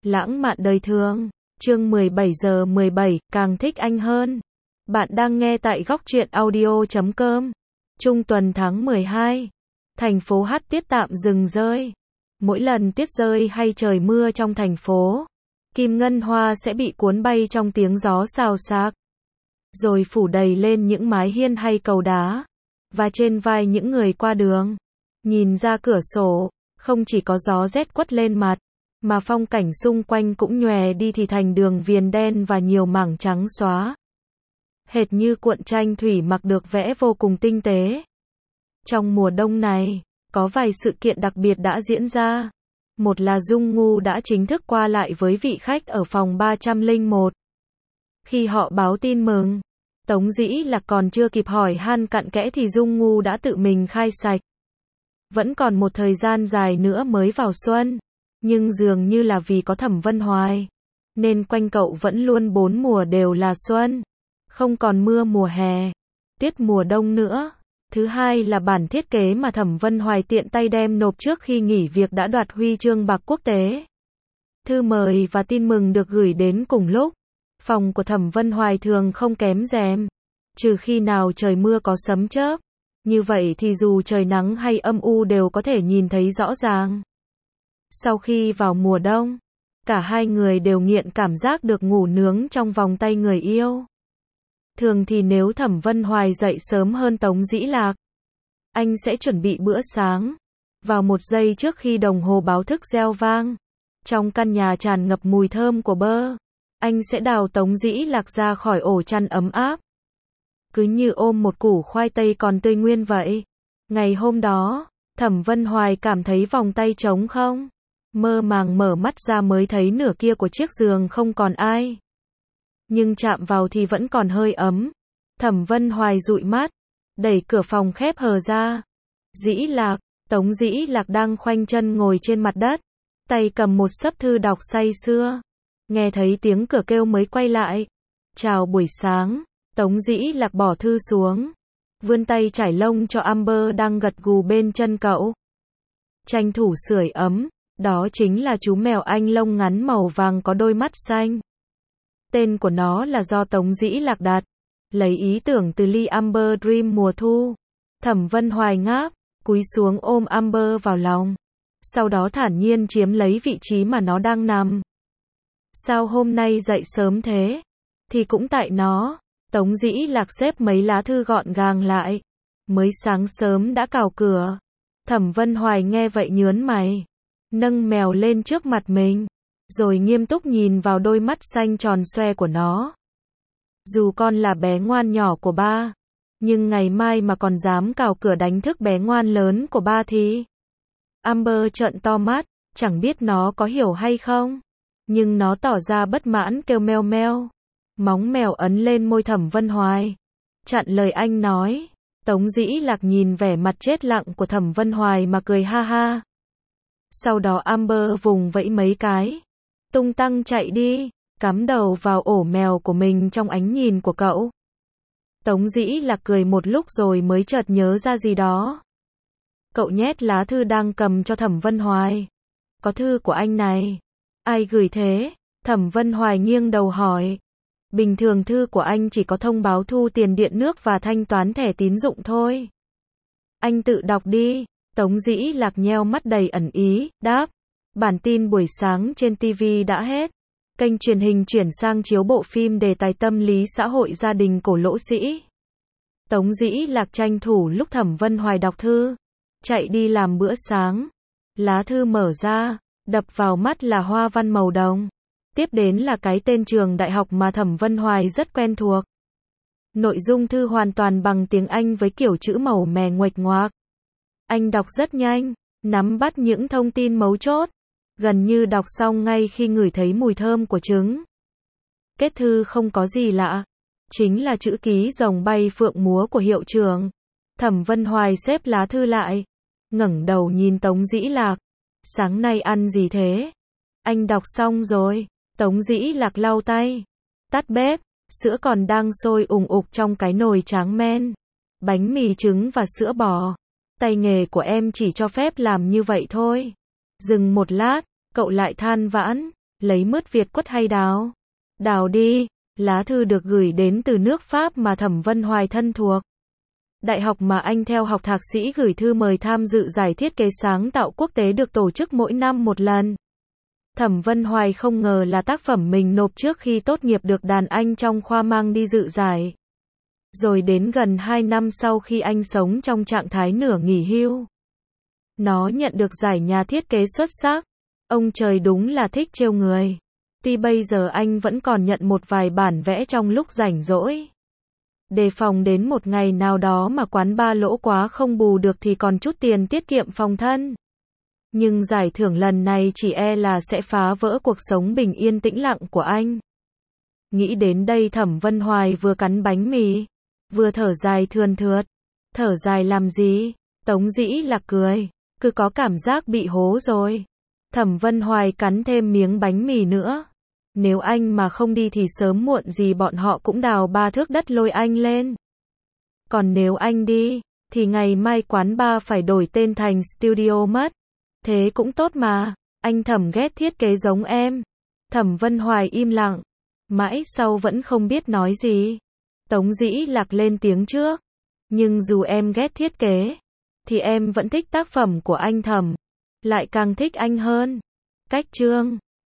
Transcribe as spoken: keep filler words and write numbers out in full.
Lãng mạn đời thường. Chương mười bảy giờ mười bảy, càng thích anh hơn. Bạn đang nghe tại góc truyện audio chấm com. Trung tuần tháng mười hai. Thành phố hát tiết tạm dừng rơi. Mỗi lần tuyết rơi hay trời mưa trong thành phố, kim ngân hoa sẽ bị cuốn bay trong tiếng gió xào xạc, rồi phủ đầy lên những mái hiên hay cầu đá, và trên vai những người qua đường. Nhìn ra cửa sổ, không chỉ có gió rét quất lên mặt, mà phong cảnh xung quanh cũng nhòe đi thì thành đường viền đen và nhiều mảng trắng xóa. Hệt như cuộn tranh thủy mặc được vẽ vô cùng tinh tế. Trong mùa đông này, có vài sự kiện đặc biệt đã diễn ra. Một là Dung Ngu đã chính thức qua lại với vị khách ở phòng ba trăm lẻ một. Khi họ báo tin mừng, Tống Dĩ Lạc còn chưa kịp hỏi han cặn kẽ thì Dung Ngu đã tự mình khai sạch. Vẫn còn một thời gian dài nữa mới vào xuân, nhưng dường như là vì có Thẩm Vân Hoài, nên quanh cậu vẫn luôn bốn mùa đều là xuân, không còn mưa mùa hè, tuyết mùa đông nữa. Thứ hai là bản thiết kế mà Thẩm Vân Hoài tiện tay đem nộp trước khi nghỉ việc đã đoạt huy chương bạc quốc tế. Thư mời và tin mừng được gửi đến cùng lúc. Phòng của Thẩm Vân Hoài thường không kém rèm, trừ khi nào trời mưa có sấm chớp. Như vậy thì dù trời nắng hay âm u đều có thể nhìn thấy rõ ràng. Sau khi vào mùa đông, cả hai người đều nghiện cảm giác được ngủ nướng trong vòng tay người yêu. Thường thì nếu Thẩm Vân Hoài dậy sớm hơn Tống Dĩ Lạc, anh sẽ chuẩn bị bữa sáng. Vào một giây trước khi đồng hồ báo thức reo vang, trong căn nhà tràn ngập mùi thơm của bơ, anh sẽ đào Tống Dĩ Lạc ra khỏi ổ chăn ấm áp. Cứ như ôm một củ khoai tây còn tươi nguyên vậy. Ngày hôm đó, Thẩm Vân Hoài cảm thấy vòng tay trống không. Mơ màng mở mắt ra mới thấy nửa kia của chiếc giường không còn ai. Nhưng chạm vào thì vẫn còn hơi ấm. Thẩm Vân Hoài dụi mắt, đẩy cửa phòng khép hờ ra. Dĩ Lạc, Tống Dĩ Lạc đang khoanh chân ngồi trên mặt đất, tay cầm một xấp thư đọc say sưa. Nghe thấy tiếng cửa kêu mới quay lại. Chào buổi sáng. Tống Dĩ Lạc bỏ thư xuống, vươn tay trải lông cho Amber đang gật gù bên chân cậu. Tranh thủ sưởi ấm, đó chính là chú mèo Anh lông ngắn màu vàng có đôi mắt xanh. Tên của nó là do Tống Dĩ Lạc đặt, lấy ý tưởng từ ly Amber Dream mùa thu. Thẩm Vân Hoài ngáp, cúi xuống ôm Amber vào lòng, sau đó thản nhiên chiếm lấy vị trí mà nó đang nằm. Sao hôm nay dậy sớm thế? Thì cũng tại nó. Tống Dĩ Lạc xếp mấy lá thư gọn gàng lại. Mới sáng sớm đã cào cửa. Thẩm Vân Hoài nghe vậy nhớn mày, nâng mèo lên trước mặt mình, rồi nghiêm túc nhìn vào đôi mắt xanh tròn xoe của nó. Dù con là bé ngoan nhỏ của ba, nhưng ngày mai mà còn dám cào cửa đánh thức bé ngoan lớn của ba thì... Amber trợn to mắt, chẳng biết nó có hiểu hay không, nhưng nó tỏ ra bất mãn kêu meo meo. Móng mèo ấn lên môi Thẩm Vân Hoài, chặn lời anh nói. Tống Dĩ Lạc nhìn vẻ mặt chết lặng của Thẩm Vân Hoài mà cười ha ha. Sau đó Amber vùng vẫy mấy cái, tung tăng chạy đi, cắm đầu vào ổ mèo của mình trong ánh nhìn của cậu. Tống Dĩ Lạc cười một lúc rồi mới chợt nhớ ra gì đó. Cậu nhét lá thư đang cầm cho Thẩm Vân Hoài. Có thư của anh này. Ai gửi thế? Thẩm Vân Hoài nghiêng đầu hỏi. Bình thường thư của anh chỉ có thông báo thu tiền điện nước và thanh toán thẻ tín dụng thôi. Anh tự đọc đi. Tống Dĩ Lạc nheo mắt đầy ẩn ý, đáp. Bản tin buổi sáng trên ti vi đã hết. Kênh truyền hình chuyển sang chiếu bộ phim đề tài tâm lý xã hội gia đình cổ lỗ sĩ. Tống Dĩ Lạc tranh thủ lúc Thẩm Vân Hoài đọc thư, chạy đi làm bữa sáng. Lá thư mở ra, đập vào mắt là hoa văn màu đồng. Tiếp đến là cái tên trường đại học mà Thẩm Vân Hoài rất quen thuộc. Nội dung thư hoàn toàn bằng tiếng Anh với kiểu chữ màu mè nguệch ngoạc. Anh đọc rất nhanh, nắm bắt những thông tin mấu chốt, gần như đọc xong ngay khi ngửi thấy mùi thơm của trứng. Kết thư không có gì lạ, chính là chữ ký rồng bay phượng múa của hiệu trưởng. Thẩm Vân Hoài xếp lá thư lại, ngẩng đầu nhìn Tống Dĩ Lạc. Sáng nay ăn gì thế? Anh đọc xong rồi. Tống Dĩ Lạc lau tay, tắt bếp, sữa còn đang sôi ùng ục trong cái nồi tráng men. Bánh mì trứng và sữa bò. Tay nghề của em chỉ cho phép làm như vậy thôi. Dừng một lát, cậu lại than vãn. Lấy mứt Việt quất hay đào? Đào đi. Lá thư được gửi đến từ nước Pháp mà Thẩm Vân Hoài thân thuộc. Đại học mà anh theo học thạc sĩ gửi thư mời tham dự giải thiết kế sáng tạo quốc tế được tổ chức mỗi năm một lần. Thẩm Vân Hoài không ngờ là tác phẩm mình nộp trước khi tốt nghiệp được đàn anh trong khoa mang đi dự giải. Rồi đến gần hai năm sau khi anh sống trong trạng thái nửa nghỉ hưu, nó nhận được giải nhà thiết kế xuất sắc. Ông trời đúng là thích trêu người. Tuy bây giờ anh vẫn còn nhận một vài bản vẽ trong lúc rảnh rỗi. Đề phòng đến một ngày nào đó mà quán bar lỗ quá không bù được thì còn chút tiền tiết kiệm phòng thân. Nhưng giải thưởng lần này chỉ e là sẽ phá vỡ cuộc sống bình yên tĩnh lặng của anh. Nghĩ đến đây Thẩm Vân Hoài vừa cắn bánh mì, vừa thở dài thườn thượt. Thở dài làm gì? Tống Dĩ Lạc cười. Cứ có cảm giác bị hố rồi. Thẩm Vân Hoài cắn thêm miếng bánh mì nữa. Nếu anh mà không đi thì sớm muộn gì bọn họ cũng đào ba thước đất lôi anh lên. Còn nếu anh đi, thì ngày mai quán bar phải đổi tên thành studio mất. Thế cũng tốt mà, anh Thẩm ghét thiết kế giống em. Thẩm Vân Hoài im lặng, mãi sau vẫn không biết nói gì. Tống Dĩ Lạc lên tiếng trước. Nhưng dù em ghét thiết kế, thì em vẫn thích tác phẩm của anh Thẩm. Lại càng thích anh hơn. Cách chương